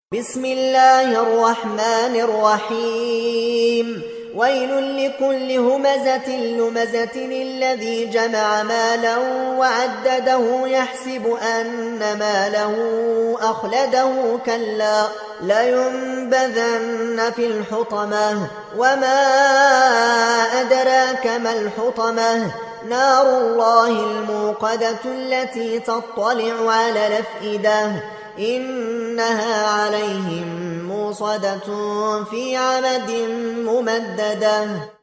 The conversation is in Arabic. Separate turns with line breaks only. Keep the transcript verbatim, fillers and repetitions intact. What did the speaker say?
بسم الله الرحمن الرحيم ويل لكل همزة لمزة الذي جمع مالا وعدده يحسب أن ماله أخلده كلا لينبذن في الحطمة وما أدراك ما الحطمة نار الله الموقدة التي تطلع على الأفئدة إنها عليهم موصدة في عمد ممددة.